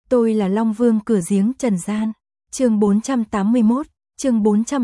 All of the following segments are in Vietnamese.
Tôi là Long Vương cửa giếng trần gian. Chương 481, chương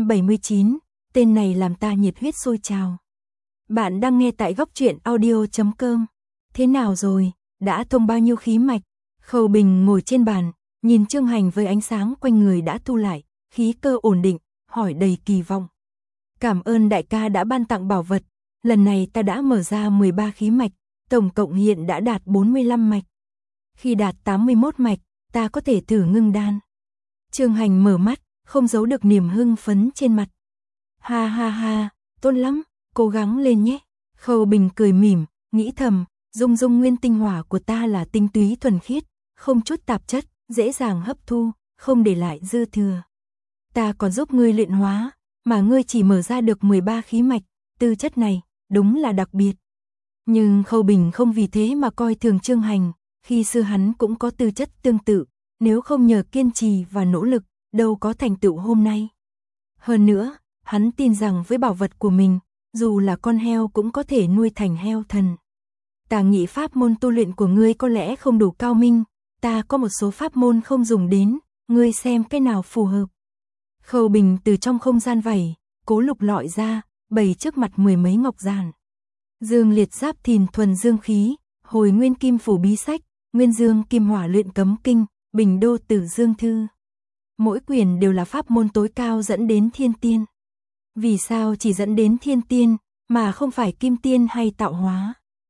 479, tên này làm ta nhiệt huyết sôi trào. Bạn đang nghe tại góc truyện audio.com. Thế nào rồi, đã thông bao nhiêu khí mạch? Khâu Bình ngồi trên bàn, nhìn Trương Hành với ánh sáng quanh người đã thu lại, khí cơ ổn định, hỏi đầy kỳ vọng. Cảm ơn đại ca đã ban tặng bảo vật, lần này ta đã mở ra 13 khí mạch, tổng cộng hiện đã đạt 45 mạch. Khi đạt 81 mạch, ta có thể thử ngưng đan. Trương Hành mở mắt, không giấu được niềm hưng phấn trên mặt. Ha ha ha, tốt lắm, cố gắng lên nhé. Khâu Bình cười mỉm, nghĩ thầm, dung nguyên tinh hỏa của ta là tinh túy thuần khiết, không chút tạp chất, dễ dàng hấp thu, không để lại dư thừa. Ta còn giúp ngươi luyện hóa, mà ngươi chỉ mở ra được 13 khí mạch, tư chất này, đúng là đặc biệt. Nhưng Khâu Bình không vì thế mà coi thường Trương Hành, khi xưa hắn cũng có tư chất tương tự, nếu không nhờ kiên trì và nỗ lực, đâu có thành tựu hôm nay. Hơn nữa, hắn tin rằng với bảo vật của mình, dù là con heo cũng có thể nuôi thành heo thần. Ta nghĩ pháp môn tu luyện của ngươi có lẽ không đủ cao minh, ta có một số pháp môn không dùng đến, ngươi xem cái nào phù hợp. Khâu Bình từ trong không gian vảy, cố lục lọi ra, bày trước mặt 10 mấy ngọc giản. Dương liệt giáp thìn thuần dương khí, hồi nguyên kim phủ bí sách, nguyên dương kim hỏa luyện cấm kinh, bình đô tử dương thư. Mỗi quyển đều là pháp môn tối cao dẫn đến thiên tiên. Vì sao chỉ dẫn đến thiên tiên, mà không phải kim tiên hay tạo hóa?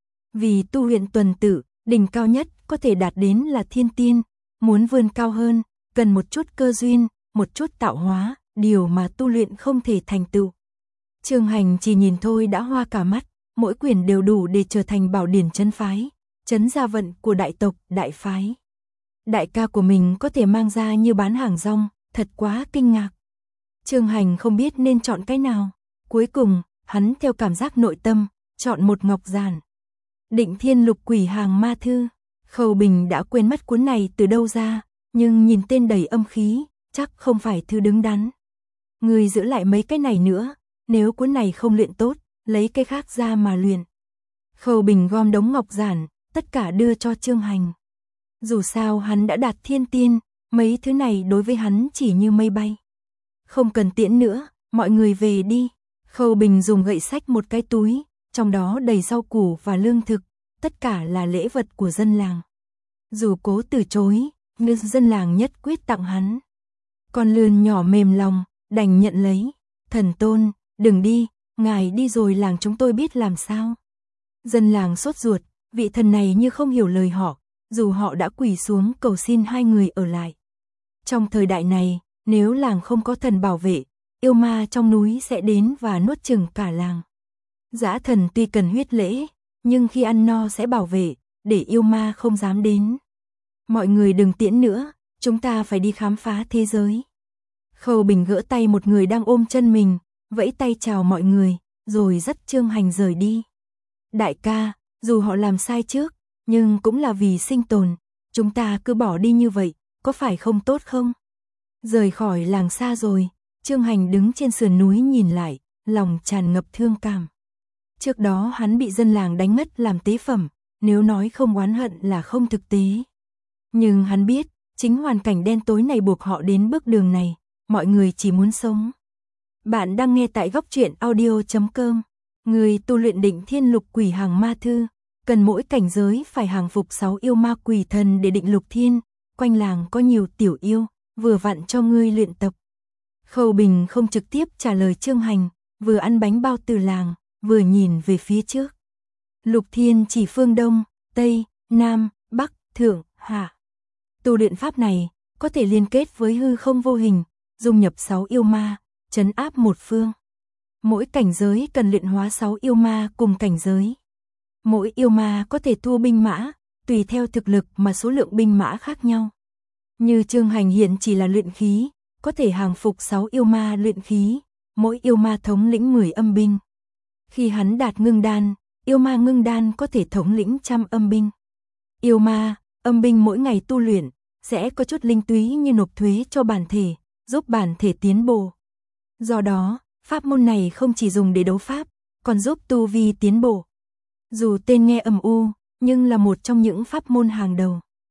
Vì tu luyện tuần tự, đỉnh cao nhất có thể đạt đến là thiên tiên, muốn vươn cao hơn, cần một chút cơ duyên, một chút tạo hóa, điều mà tu luyện không thể thành tựu. Trương Hành chỉ nhìn thôi đã hoa cả mắt, mỗi quyển đều đủ để trở thành bảo điển trấn phái, trấn gia vận của đại tộc, đại phái. Đại ca của mình có thể mang ra như bán hàng rong, thật quá kinh ngạc. Trương Hành không biết nên chọn cái nào, cuối cùng, hắn theo cảm giác nội tâm, chọn một ngọc giản. Định Thiên Lục Quỷ Hàng Ma Thư. Khâu Bình đã quên mất cuốn này từ đâu ra, nhưng nhìn tên đầy âm khí, chắc không phải thư đứng đắn. Người giữ lại mấy cái này nữa, nếu cuốn này không luyện tốt, lấy cái khác ra mà luyện. Khâu Bình gom đống ngọc giản, tất cả đưa cho Trương Hành. Dù sao hắn đã đạt thiên tiên, mấy thứ này đối với hắn chỉ như mây bay. Không cần tiễn nữa, mọi người về đi. Khâu Bình dùng gậy xách một cái túi, trong đó đầy rau củ và lương thực, tất cả là lễ vật của dân làng. Dù cố từ chối, nhưng dân làng nhất quyết tặng hắn. Con lươn nhỏ mềm lòng, đành nhận lấy. Thần tôn, đừng đi, ngài đi rồi làng chúng tôi biết làm sao. Dân làng sốt ruột, vị thần này như không hiểu lời họ, dù họ đã quỳ xuống cầu xin hai người ở lại. Trong thời đại này, nếu làng không có thần bảo vệ, yêu ma trong núi sẽ đến và nuốt chửng cả làng. Dã thần tuy cần huyết lễ, nhưng khi ăn no sẽ bảo vệ, để yêu ma không dám đến. Mọi người đừng tiễn nữa, chúng ta phải đi khám phá thế giới. Khâu Bình gỡ tay một người đang ôm chân mình, vẫy tay chào mọi người, rồi dắt Trương Hành rời đi. Đại ca, dù họ làm sai trước, nhưng cũng là vì sinh tồn, chúng ta cứ bỏ đi như vậy, có phải không tốt không? Rời khỏi làng xa rồi, Trương Hành đứng trên sườn núi nhìn lại, lòng tràn ngập thương cảm. Trước đó hắn bị dân làng đánh mất làm tế phẩm, nếu nói không oán hận là không thực tế. Nhưng hắn biết, chính hoàn cảnh đen tối này buộc họ đến bước đường này, mọi người chỉ muốn sống. Bạn đang nghe tại góc truyện audio.com. Người tu luyện Định Thiên Lục Quỷ Hàng Ma Thư, cần mỗi cảnh giới phải hàng phục 6 yêu ma quỷ thần để định lục thiên, quanh làng có nhiều tiểu yêu, vừa vặn cho ngươi luyện tập. Khâu Bình không trực tiếp trả lời Trương Hành, vừa ăn bánh bao từ làng, vừa nhìn về phía trước. Lục thiên chỉ phương Đông, Tây, Nam, Bắc, Thượng, Hạ. Tu luyện pháp này, có thể liên kết với hư không vô hình, dung nhập 6 yêu ma, trấn áp một phương. Mỗi cảnh giới cần luyện hóa 6 yêu ma cùng cảnh giới. Mỗi yêu ma có thể thu binh mã, tùy theo thực lực mà số lượng binh mã khác nhau. Như Trương Hành hiện chỉ là luyện khí, có thể hàng phục 6 yêu ma luyện khí, mỗi yêu ma thống lĩnh 10 âm binh. Khi hắn đạt ngưng đan, yêu ma ngưng đan có thể thống lĩnh 100 âm binh. Yêu ma, âm binh mỗi ngày tu luyện, sẽ có chút linh túy như nộp thuế cho bản thể, giúp bản thể tiến bộ. Do đó, pháp môn này không chỉ dùng để đấu pháp, còn giúp tu vi tiến bộ. Dù tên nghe âm u, nhưng là một trong những pháp môn hàng đầu.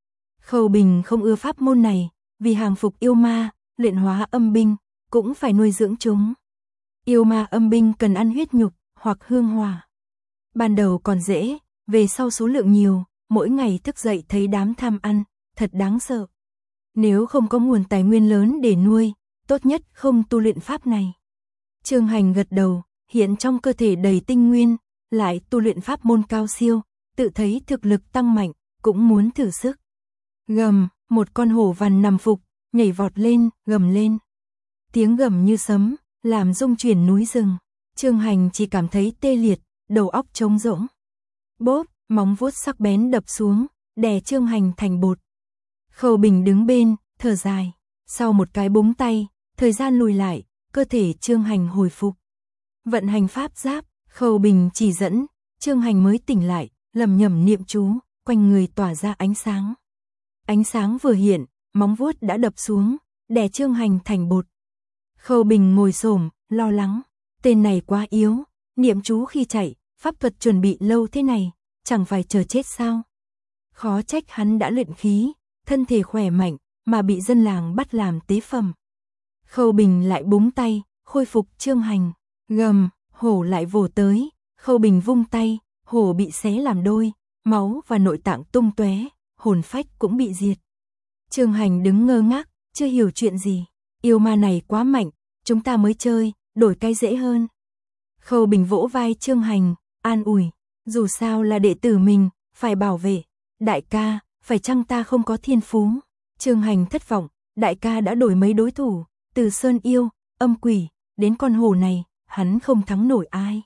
Khâu Bình không ưa pháp môn này, vì hàng phục yêu ma, luyện hóa âm binh, cũng phải nuôi dưỡng chúng. Yêu ma âm binh cần ăn huyết nhục, hoặc hương hỏa. Ban đầu còn dễ, về sau số lượng nhiều, mỗi ngày thức dậy thấy đám tham ăn, thật đáng sợ. Nếu không có nguồn tài nguyên lớn để nuôi, tốt nhất không tu luyện pháp này. Trương Hành gật đầu, hiện trong cơ thể đầy tinh nguyên, lại tu luyện pháp môn cao siêu, tự thấy thực lực tăng mạnh, cũng muốn thử sức. Gầm, một con hổ vằn nằm phục, nhảy vọt lên, gầm lên. Tiếng gầm như sấm, làm rung chuyển núi rừng. Trương Hành chỉ cảm thấy tê liệt, đầu óc trống rỗng. Bốp, móng vuốt sắc bén đập xuống, đè Trương Hành thành bột. Khâu Bình đứng bên, thở dài. Sau một cái búng tay, thời gian lùi lại, cơ thể Trương Hành hồi phục. Vận hành pháp giáp, Khâu Bình chỉ dẫn, Trương Hành mới tỉnh lại, lẩm nhẩm niệm chú, quanh người tỏa ra ánh sáng. Ánh sáng vừa hiện, móng vuốt đã đập xuống, đè Trương Hành thành bột. Khâu Bình ngồi xổm, lo lắng, tên này quá yếu, niệm chú khi chạy, pháp thuật chuẩn bị lâu thế này, chẳng phải chờ chết sao? Khó trách hắn đã luyện khí, thân thể khỏe mạnh, mà bị dân làng bắt làm tế phẩm. Khâu Bình lại búng tay, khôi phục Trương Hành. Gầm, hổ lại vồ tới, Khâu Bình vung tay, hổ bị xé làm đôi, máu và nội tạng tung tóe, hồn phách cũng bị diệt. Trương Hành đứng ngơ ngác, chưa hiểu chuyện gì. Yêu ma này quá mạnh, chúng ta mới chơi, đổi cái dễ hơn. Khâu Bình vỗ vai Trương Hành, an ủi, dù sao là đệ tử mình, phải bảo vệ. Đại ca, phải chăng ta không có thiên phú? Trương Hành thất vọng, đại ca đã đổi mấy đối thủ, từ sơn yêu, âm quỷ, đến con hổ này, hắn không thắng nổi ai.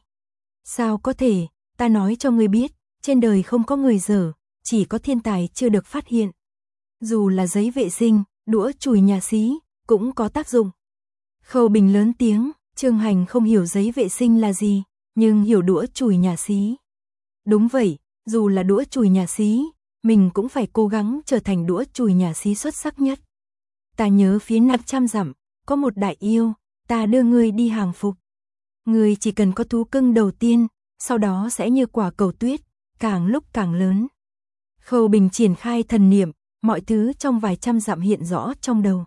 Sao có thể, ta nói cho ngươi biết, trên đời không có người dở, chỉ có thiên tài chưa được phát hiện. Dù là giấy vệ sinh, đũa chùi nhà xí, cũng có tác dụng. Khâu Bình lớn tiếng, Trương Hành không hiểu giấy vệ sinh là gì, nhưng hiểu đũa chùi nhà xí. Đúng vậy, dù là đũa chùi nhà xí, mình cũng phải cố gắng trở thành đũa chùi nhà xí xuất sắc nhất. Ta nhớ phía 500 dặm, có một đại yêu, ta đưa ngươi đi hàng phục. Ngươi chỉ cần có thú cưng đầu tiên, sau đó sẽ như quả cầu tuyết, càng lúc càng lớn. Khâu Bình triển khai thần niệm, mọi thứ trong vài trăm dặm hiện rõ trong đầu.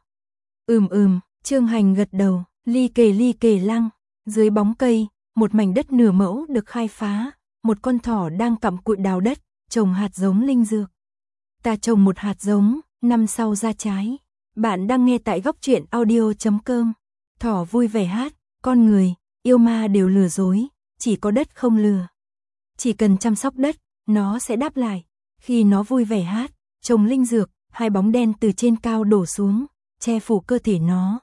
Trương Hành gật đầu, ly kề lăng, dưới bóng cây, một mảnh đất nửa mẫu được khai phá, một con thỏ đang cặm cụi đào đất, trồng hạt giống linh dược. Ta trồng một hạt giống, năm sau ra trái. Bạn đang nghe tại góc truyện audio.com. Thỏ vui vẻ hát, con người, yêu ma đều lừa dối, chỉ có đất không lừa. Chỉ cần chăm sóc đất, nó sẽ đáp lại. Khi nó vui vẻ hát, trồng linh dược, hai bóng đen từ trên cao đổ xuống, che phủ cơ thể nó.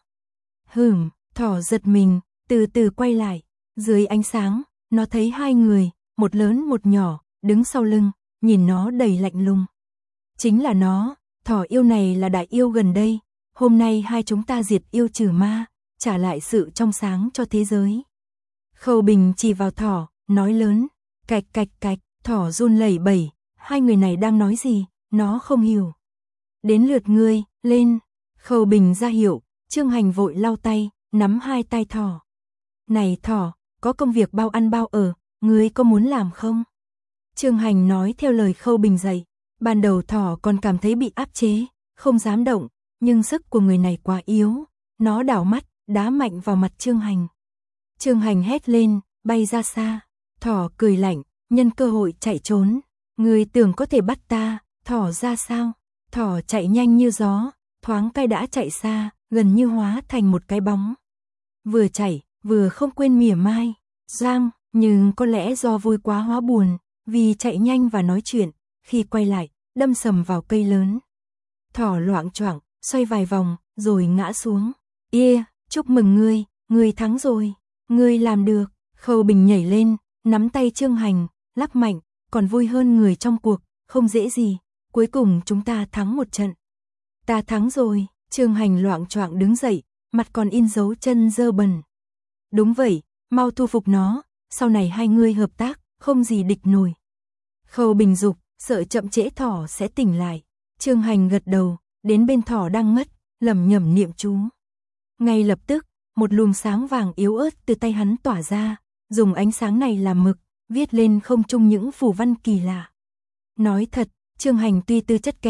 Thỏ giật mình, từ từ quay lại. Dưới ánh sáng, nó thấy hai người, một lớn một nhỏ, đứng sau lưng, nhìn nó đầy lạnh lùng. Chính là nó, thỏ yêu này là đại yêu gần đây. Hôm nay hai chúng ta diệt yêu trừ ma, trả lại sự trong sáng cho thế giới. Khâu Bình chỉ vào thỏ, nói lớn, cạch cạch cạch, thỏ run lẩy bẩy, hai người này đang nói gì, nó không hiểu. Đến lượt ngươi, lên. Khâu Bình ra hiệu, Trương Hành vội lau tay, nắm hai tay thỏ. Này thỏ, có công việc bao ăn bao ở, ngươi có muốn làm không? Trương Hành nói theo lời Khâu Bình dạy. Ban đầu thỏ còn cảm thấy bị áp chế, không dám động, nhưng sức của người này quá yếu. Nó đảo mắt, đá mạnh vào mặt Trương Hành. Trương Hành hét lên, bay ra xa. Thỏ cười lạnh, nhân cơ hội chạy trốn. Ngươi tưởng có thể bắt ta, thỏ ra sao? Thỏ chạy nhanh như gió, thoáng cái đã chạy xa, gần như hóa thành một cái bóng. Vừa chạy, vừa không quên mỉa mai. Nhưng có lẽ do vui quá hóa buồn, vì chạy nhanh và nói chuyện, khi quay lại, đâm sầm vào cây lớn. Thỏ loạng choạng, xoay vài vòng, rồi ngã xuống. Chúc mừng ngươi thắng rồi, ngươi làm được. Khâu Bình nhảy lên, nắm tay Trương Hành, lắc mạnh, còn vui hơn người trong cuộc, không dễ gì. Cuối cùng chúng ta thắng một trận. Ta thắng rồi. Trương Hành loạng choạng đứng dậy, mặt còn in dấu chân dơ bẩn. Đúng vậy, mau thu phục nó, sau này hai ngươi hợp tác, không gì địch nổi. Khâu Bình dục, sợ chậm trễ thỏ sẽ tỉnh lại. Trương Hành gật đầu, đến bên thỏ đang ngất, lẩm nhẩm niệm chú. Ngay lập tức, một luồng sáng vàng yếu ớt từ tay hắn tỏa ra, dùng ánh sáng này làm mực, viết lên không trung những phù văn kỳ lạ. Nói thật, Trương Hành tuy tư chất kém,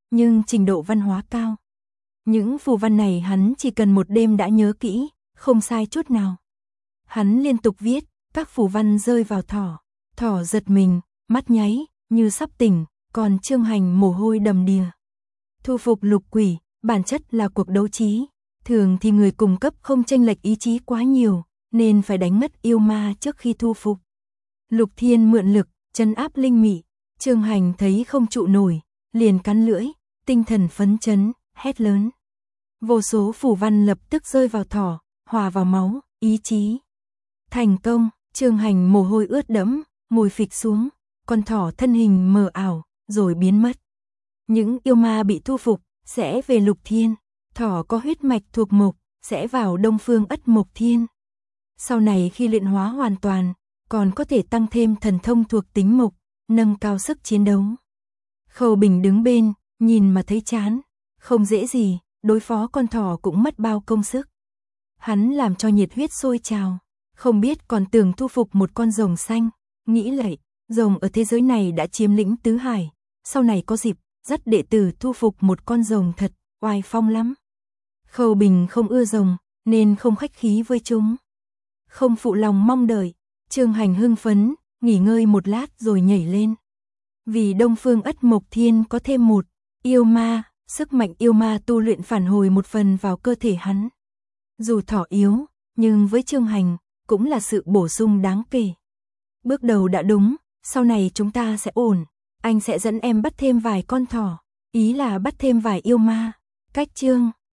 nhưng trình độ văn hóa cao. Những phù văn này hắn chỉ cần một đêm đã nhớ kỹ, không sai chút nào. Hắn liên tục viết, các phù văn rơi vào thỏ. Thỏ giật mình, mắt nháy, như sắp tỉnh, còn Trương Hành mồ hôi đầm đìa. Thu phục lục quỷ, bản chất là cuộc đấu trí. Thường thì người cùng cấp không chênh lệch ý chí quá nhiều, nên phải đánh ngất yêu ma trước khi thu phục. Lục Thiên mượn lực, trấn áp linh mị. Trương Hành thấy không trụ nổi, liền cắn lưỡi, tinh thần phấn chấn, hét lớn. Vô số phù văn lập tức rơi vào thỏ, hòa vào máu, ý chí. Thành công, Trương Hành mồ hôi ướt đẫm, ngồi phịch xuống, con thỏ thân hình mờ ảo, rồi biến mất. Những yêu ma bị thu phục, sẽ về Lục Thiên. Thỏ có huyết mạch thuộc mộc, sẽ vào Đông Phương Ất Mộc Thiên. Sau này khi luyện hóa hoàn toàn, còn có thể tăng thêm thần thông thuộc tính mộc, nâng cao sức chiến đấu. Khâu Bình đứng bên, nhìn mà thấy chán. Không dễ gì, đối phó con thỏ cũng mất bao công sức. Hắn làm cho nhiệt huyết sôi trào, không biết còn tưởng thu phục một con rồng xanh. Nghĩ lại, rồng ở thế giới này đã chiếm lĩnh tứ hải. Sau này có dịp, dắt đệ tử thu phục một con rồng thật, oai phong lắm. Khâu Bình không ưa rồng, nên không khách khí với chúng. Không phụ lòng mong đợi, Trương Hành hưng phấn, nghỉ ngơi một lát rồi nhảy lên. Vì Đông Phương Ất Mộc Thiên có thêm một yêu ma, sức mạnh yêu ma tu luyện phản hồi một phần vào cơ thể hắn. Dù thỏ yếu, nhưng với Trương Hành, cũng là sự bổ sung đáng kể. Bước đầu đã đúng, sau này chúng ta sẽ ổn. Anh sẽ dẫn em bắt thêm vài con thỏ, ý là bắt thêm vài yêu ma. Cách Trương